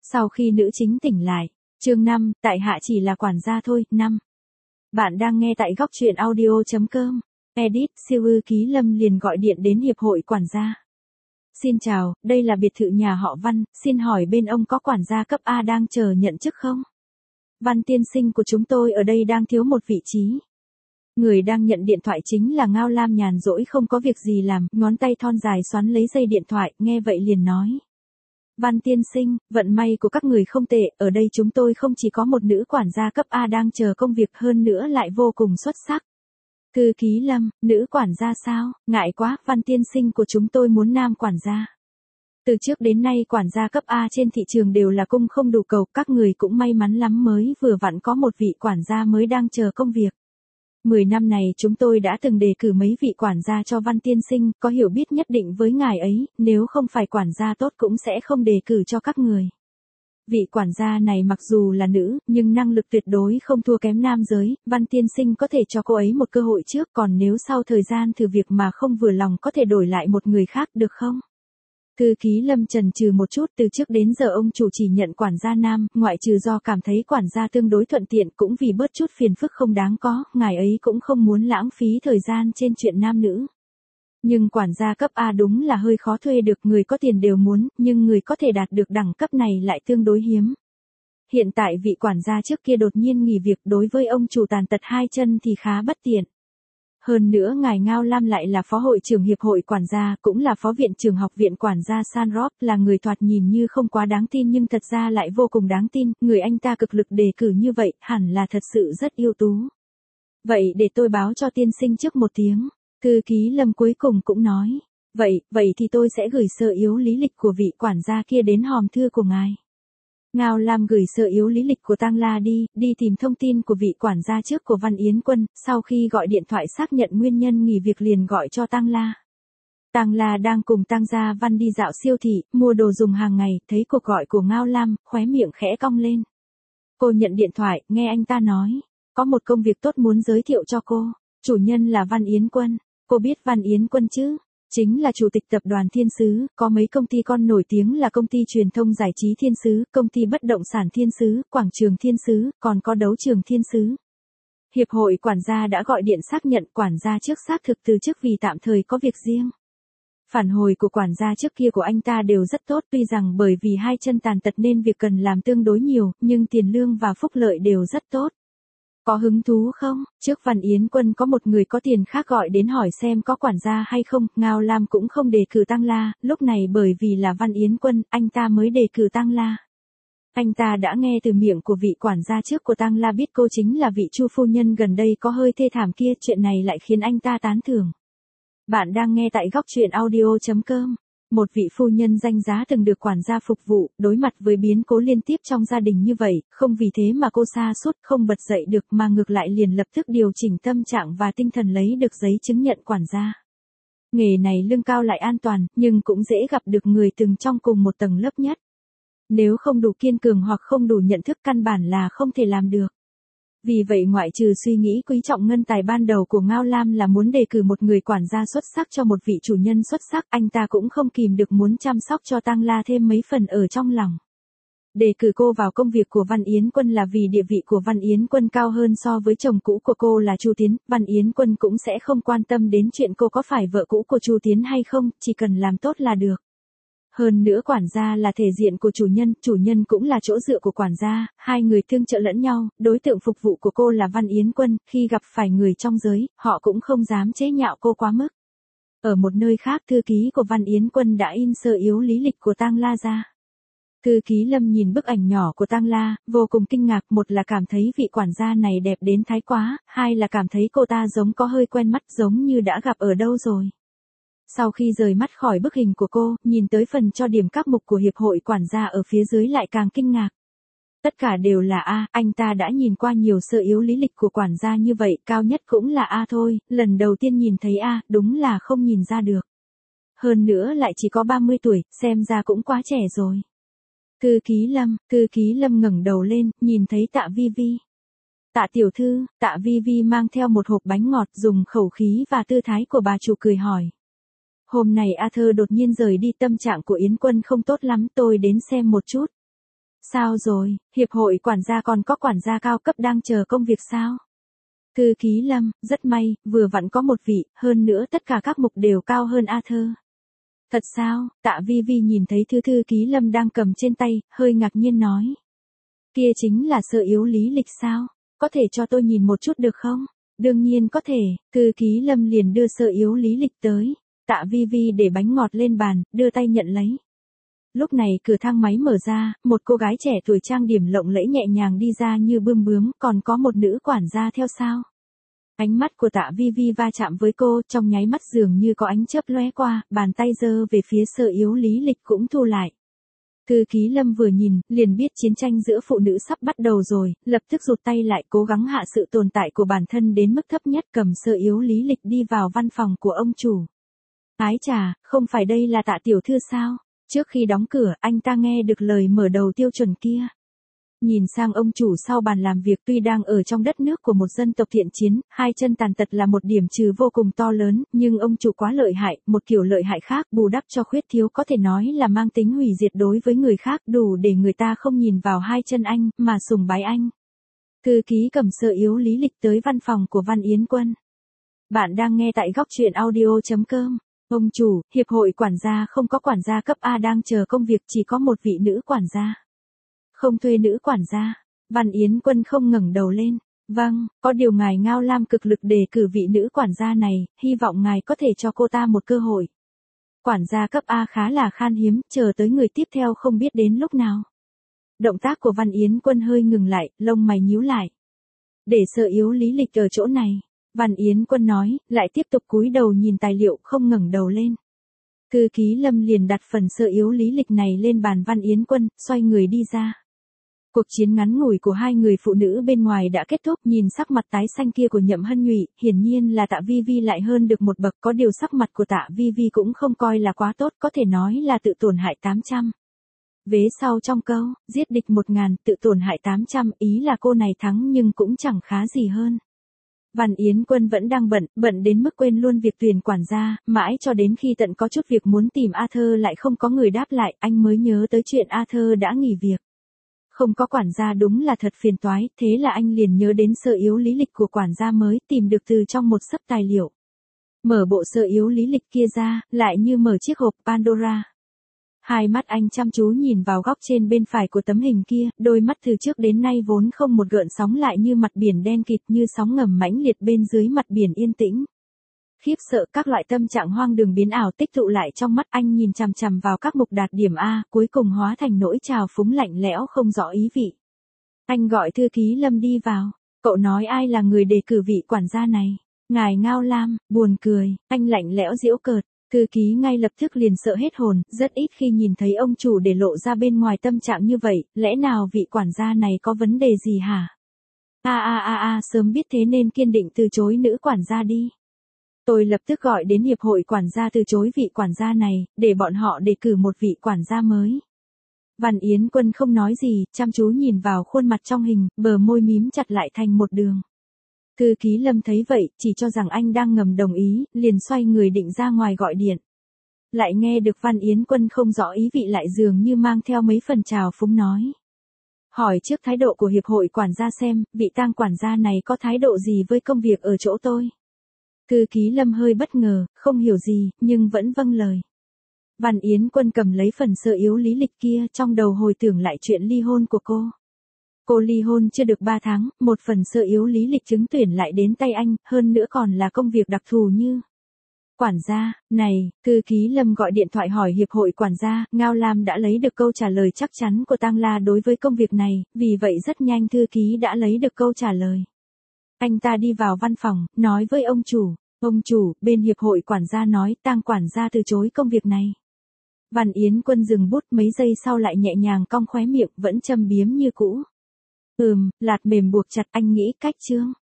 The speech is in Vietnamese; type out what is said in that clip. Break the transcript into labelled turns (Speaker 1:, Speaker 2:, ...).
Speaker 1: Sau khi nữ chính tỉnh lại, chương 5, tại hạ chỉ là quản gia thôi, 5. Bạn đang nghe tại góc truyện audio.com. Edit, siêu ư Ký Lâm liền gọi điện đến hiệp hội quản gia. Xin chào, đây là biệt thự nhà họ Văn, xin hỏi bên ông có quản gia cấp A đang chờ nhận chức không? Văn tiên sinh của chúng tôi ở đây đang thiếu một vị trí. Người đang nhận điện thoại chính là Ngao Lam nhàn rỗi không có việc gì làm, ngón tay thon dài xoắn lấy dây điện thoại, nghe vậy liền nói. Văn tiên sinh, vận may của các người không tệ, ở đây chúng tôi không chỉ có một nữ quản gia cấp A đang chờ công việc hơn nữa lại vô cùng xuất sắc. Thư ký Lâm, nữ quản gia sao, ngại quá, Văn tiên sinh của chúng tôi muốn nam quản gia. Từ trước đến nay quản gia cấp A trên thị trường đều là cung không đủ cầu, các người cũng may mắn lắm mới vừa vặn có một vị quản gia mới đang chờ công việc. 10 năm này chúng tôi đã từng đề cử mấy vị quản gia cho Văn tiên sinh, có hiểu biết nhất định với ngài ấy, nếu không phải quản gia tốt cũng sẽ không đề cử cho các người. Vị quản gia này mặc dù là nữ, nhưng năng lực tuyệt đối không thua kém nam giới, Văn tiên sinh có thể cho cô ấy một cơ hội trước, còn nếu sau thời gian thử việc mà không vừa lòng có thể đổi lại một người khác được không? Thư ký Lâm chần chừ một chút, từ trước đến giờ ông chủ chỉ nhận quản gia nam, ngoại trừ do cảm thấy quản gia tương đối thuận tiện, cũng vì bớt chút phiền phức không đáng có, ngài ấy cũng không muốn lãng phí thời gian trên chuyện nam nữ. Nhưng quản gia cấp A đúng là hơi khó thuê được, người có tiền đều muốn, nhưng người có thể đạt được đẳng cấp này lại tương đối hiếm. Hiện tại vị quản gia trước kia đột nhiên nghỉ việc, đối với ông chủ tàn tật hai chân thì khá bất tiện. Hơn nữa ngài Ngao Lam lại là phó hội trưởng hiệp hội quản gia, cũng là phó viện trưởng học viện quản gia Sanrop, là người thoạt nhìn như không quá đáng tin nhưng thật ra lại vô cùng đáng tin, người anh ta cực lực đề cử như vậy, hẳn là thật sự rất ưu tú. Vậy để tôi báo cho tiên sinh trước một tiếng. Thư ký Lâm cuối cùng cũng nói, vậy thì tôi sẽ gửi sơ yếu lý lịch của vị quản gia kia đến hòm thư của ngài. Ngao Lam gửi sơ yếu lý lịch của Tang La đi tìm thông tin của vị quản gia trước của Văn Yến Quân, sau khi gọi điện thoại xác nhận nguyên nhân nghỉ việc liền gọi cho Tang La. Tang La đang cùng Tang Gia Văn đi dạo siêu thị, mua đồ dùng hàng ngày, thấy cuộc gọi của Ngao Lam, khóe miệng khẽ cong lên. Cô nhận điện thoại, nghe anh ta nói, có một công việc tốt muốn giới thiệu cho cô, chủ nhân là Văn Yến Quân, cô biết Văn Yến Quân chứ? Chính là chủ tịch tập đoàn Thiên Sứ, có mấy công ty con nổi tiếng là công ty truyền thông giải trí Thiên Sứ, công ty bất động sản Thiên Sứ, quảng trường Thiên Sứ, còn có đấu trường Thiên Sứ. Hiệp hội quản gia đã gọi điện xác nhận quản gia trước xác thực từ chức vì tạm thời có việc riêng. Phản hồi của quản gia trước kia của anh ta đều rất tốt, tuy rằng bởi vì hai chân tàn tật nên việc cần làm tương đối nhiều, nhưng tiền lương và phúc lợi đều rất tốt. Có hứng thú không? Trước Văn Yến Quân có một người có tiền khác gọi đến hỏi xem có quản gia hay không, Ngao Lam cũng không đề cử Tang La, lúc này bởi vì là Văn Yến Quân, anh ta mới đề cử Tang La. Anh ta đã nghe từ miệng của vị quản gia trước của Tang La biết cô chính là vị Chu phu nhân gần đây có hơi thê thảm kia, chuyện này lại khiến anh ta tán thưởng. Bạn đang nghe tại góc truyện audio.com. Một vị phu nhân danh giá từng được quản gia phục vụ, đối mặt với biến cố liên tiếp trong gia đình như vậy, không vì thế mà cô sa sút không bật dậy được mà ngược lại liền lập tức điều chỉnh tâm trạng và tinh thần lấy được giấy chứng nhận quản gia. Nghề này lương cao lại an toàn, nhưng cũng dễ gặp được người từng trong cùng một tầng lớp nhất. Nếu không đủ kiên cường hoặc không đủ nhận thức căn bản là không thể làm được. Vì vậy ngoại trừ suy nghĩ quý trọng ngân tài ban đầu của Ngao Lam là muốn đề cử một người quản gia xuất sắc cho một vị chủ nhân xuất sắc, anh ta cũng không kìm được muốn chăm sóc cho Tang La thêm mấy phần ở trong lòng. Đề cử cô vào công việc của Văn Yến Quân là vì địa vị của Văn Yến Quân cao hơn so với chồng cũ của cô là Chu Tiến, Văn Yến Quân cũng sẽ không quan tâm đến chuyện cô có phải vợ cũ của Chu Tiến hay không, chỉ cần làm tốt là được. Hơn nữa quản gia là thể diện của chủ nhân cũng là chỗ dựa của quản gia, hai người tương trợ lẫn nhau, đối tượng phục vụ của cô là Văn Yến Quân, khi gặp phải người trong giới, họ cũng không dám chế nhạo cô quá mức. Ở một nơi khác thư ký của Văn Yến Quân đã in sơ yếu lý lịch của Tang La ra. Thư ký Lâm nhìn bức ảnh nhỏ của Tang La, vô cùng kinh ngạc, một là cảm thấy vị quản gia này đẹp đến thái quá, hai là cảm thấy cô ta giống có hơi quen mắt, giống như đã gặp ở đâu rồi. Sau khi rời mắt khỏi bức hình của cô, nhìn tới phần cho điểm các mục của hiệp hội quản gia ở phía dưới lại càng kinh ngạc. Tất cả đều là A, anh ta đã nhìn qua nhiều sơ yếu lý lịch của quản gia như vậy, cao nhất cũng là A thôi, lần đầu tiên nhìn thấy A, đúng là không nhìn ra được. Hơn nữa lại chỉ có 30 tuổi, xem ra cũng quá trẻ rồi. Thư ký Lâm ngẩng đầu lên, nhìn thấy Tạ Vi Vi. Tạ tiểu thư, Tạ Vi Vi mang theo một hộp bánh ngọt, dùng khẩu khí và tư thái của bà chủ cười hỏi. Hôm nay A Thơ đột nhiên rời đi, tâm trạng của Yến Quân không tốt lắm, tôi đến xem một chút. Sao rồi, hiệp hội quản gia còn có quản gia cao cấp đang chờ công việc sao? Thư ký Lâm, rất may, vừa vặn có một vị, hơn nữa tất cả các mục đều cao hơn Arthur. Thật sao? Tạ Vi Vi nhìn thấy thư ký Lâm đang cầm trên tay, hơi ngạc nhiên nói. Kia chính là sơ yếu lý lịch sao? Có thể cho tôi nhìn một chút được không? Đương nhiên có thể, thư ký Lâm liền đưa sơ yếu lý lịch tới. Tạ Vi Vi để bánh ngọt lên bàn, đưa tay nhận lấy. Lúc này cửa thang máy mở ra, một cô gái trẻ tuổi trang điểm lộng lẫy nhẹ nhàng đi ra như bươm bướm, còn có một nữ quản gia theo sau. Ánh mắt của Tạ Vi Vi va chạm với cô, trong nháy mắt dường như có ánh chớp lóe qua, bàn tay giơ về phía sơ yếu lý lịch cũng thu lại. Thư ký Lâm vừa nhìn, liền biết chiến tranh giữa phụ nữ sắp bắt đầu rồi, lập tức rụt tay lại cố gắng hạ sự tồn tại của bản thân đến mức thấp nhất, cầm sơ yếu lý lịch đi vào văn phòng của ông chủ. Ái chà, không phải đây là Tạ tiểu thư sao? Trước khi đóng cửa, anh ta nghe được lời mở đầu tiêu chuẩn kia. Nhìn sang ông chủ sau bàn làm việc, tuy đang ở trong đất nước của một dân tộc thiện chiến, hai chân tàn tật là một điểm trừ vô cùng to lớn, nhưng ông chủ quá lợi hại, một kiểu lợi hại khác bù đắp cho khuyết thiếu có thể nói là mang tính hủy diệt đối với người khác, đủ để người ta không nhìn vào hai chân anh, mà sùng bái anh. Thư ký cầm sơ yếu lý lịch tới văn phòng của Văn Yến Quân. Bạn đang nghe tại góc truyện audio.com. Ông chủ, hiệp hội quản gia không có quản gia cấp A đang chờ công việc, chỉ có một vị nữ quản gia. Không thuê nữ quản gia. Văn Yến Quân không ngẩng đầu lên. Vâng, có điều ngài Ngao Lam cực lực đề cử vị nữ quản gia này, hy vọng ngài có thể cho cô ta một cơ hội. Quản gia cấp A khá là khan hiếm, chờ tới người tiếp theo không biết đến lúc nào. Động tác của Văn Yến Quân hơi ngừng lại, lông mày nhíu lại. Để sơ yếu lý lịch ở chỗ này. Văn Yến Quân nói, lại tiếp tục cúi đầu nhìn tài liệu, không ngẩng đầu lên. Thư ký Lâm liền đặt phần sơ yếu lý lịch này lên bàn Văn Yến Quân, xoay người đi ra. Cuộc chiến ngắn ngủi của hai người phụ nữ bên ngoài đã kết thúc, nhìn sắc mặt tái xanh kia của Nhậm Hân Nhụy, hiển nhiên là Tạ Vi Vi lại hơn được một bậc, có điều sắc mặt của Tạ Vi Vi cũng không coi là quá tốt, có thể nói là tự tổn hại 800. Vế sau trong câu, giết địch 1000, tự tổn hại 800, ý là cô này thắng nhưng cũng chẳng khá gì hơn. Văn Yến Quân vẫn đang bận đến mức quên luôn việc tuyển quản gia, mãi cho đến khi tận có chút việc muốn tìm Arthur lại không có người đáp lại, anh mới nhớ tới chuyện Arthur đã nghỉ việc. Không có quản gia đúng là thật phiền toái, thế là anh liền nhớ đến sơ yếu lý lịch của quản gia mới tìm được từ trong một xấp tài liệu. Mở bộ sơ yếu lý lịch kia ra, lại như mở chiếc hộp Pandora. Hai mắt anh chăm chú nhìn vào góc trên bên phải của tấm hình kia, đôi mắt từ trước đến nay vốn không một gợn sóng lại như mặt biển đen kịt, như sóng ngầm mãnh liệt bên dưới mặt biển yên tĩnh. Khiếp sợ, các loại tâm trạng hoang đường biến ảo tích tụ lại trong mắt anh, nhìn chằm chằm vào các mục đạt điểm A, cuối cùng hóa thành nỗi trào phúng lạnh lẽo không rõ ý vị. Anh gọi thư ký Lâm đi vào. Cậu nói ai là người đề cử vị quản gia này? Ngài Ngao Lam. Buồn cười, anh lạnh lẽo giễu cợt. Thư ký ngay lập tức liền sợ hết hồn, rất ít khi nhìn thấy ông chủ để lộ ra bên ngoài tâm trạng như vậy, lẽ nào vị quản gia này có vấn đề gì hả? Sớm biết thế nên kiên định từ chối nữ quản gia đi. Tôi lập tức gọi đến hiệp hội quản gia từ chối vị quản gia này, để bọn họ đề cử một vị quản gia mới. Văn Yến Quân không nói gì, chăm chú nhìn vào khuôn mặt trong hình, bờ môi mím chặt lại thành một đường. Thư ký Lâm thấy vậy, chỉ cho rằng anh đang ngầm đồng ý, liền xoay người định ra ngoài gọi điện. Lại nghe được Văn Yến Quân không rõ ý vị lại dường như mang theo mấy phần trào phúng nói. Hỏi trước thái độ của hiệp hội quản gia xem, vị Tang quản gia này có thái độ gì với công việc ở chỗ tôi. Thư ký Lâm hơi bất ngờ, không hiểu gì, nhưng vẫn vâng lời. Văn Yến Quân cầm lấy phần sơ yếu lý lịch kia, trong đầu hồi tưởng lại chuyện ly hôn của cô. Cô ly hôn chưa được 3 tháng, một phần sơ yếu lý lịch trúng tuyển lại đến tay anh, hơn nữa còn là công việc đặc thù như quản gia. Này, thư ký Lâm gọi điện thoại hỏi hiệp hội quản gia, Ngao Lam đã lấy được câu trả lời chắc chắn của Tang La đối với công việc này, vì vậy rất nhanh thư ký đã lấy được câu trả lời. Anh ta đi vào văn phòng, nói với ông chủ, bên hiệp hội quản gia nói Tang quản gia từ chối công việc này. Văn Yến Quân dừng bút mấy giây sau lại nhẹ nhàng cong khóe miệng, vẫn châm biếm như cũ. Lạt mềm buộc chặt, anh nghĩ cách chưa?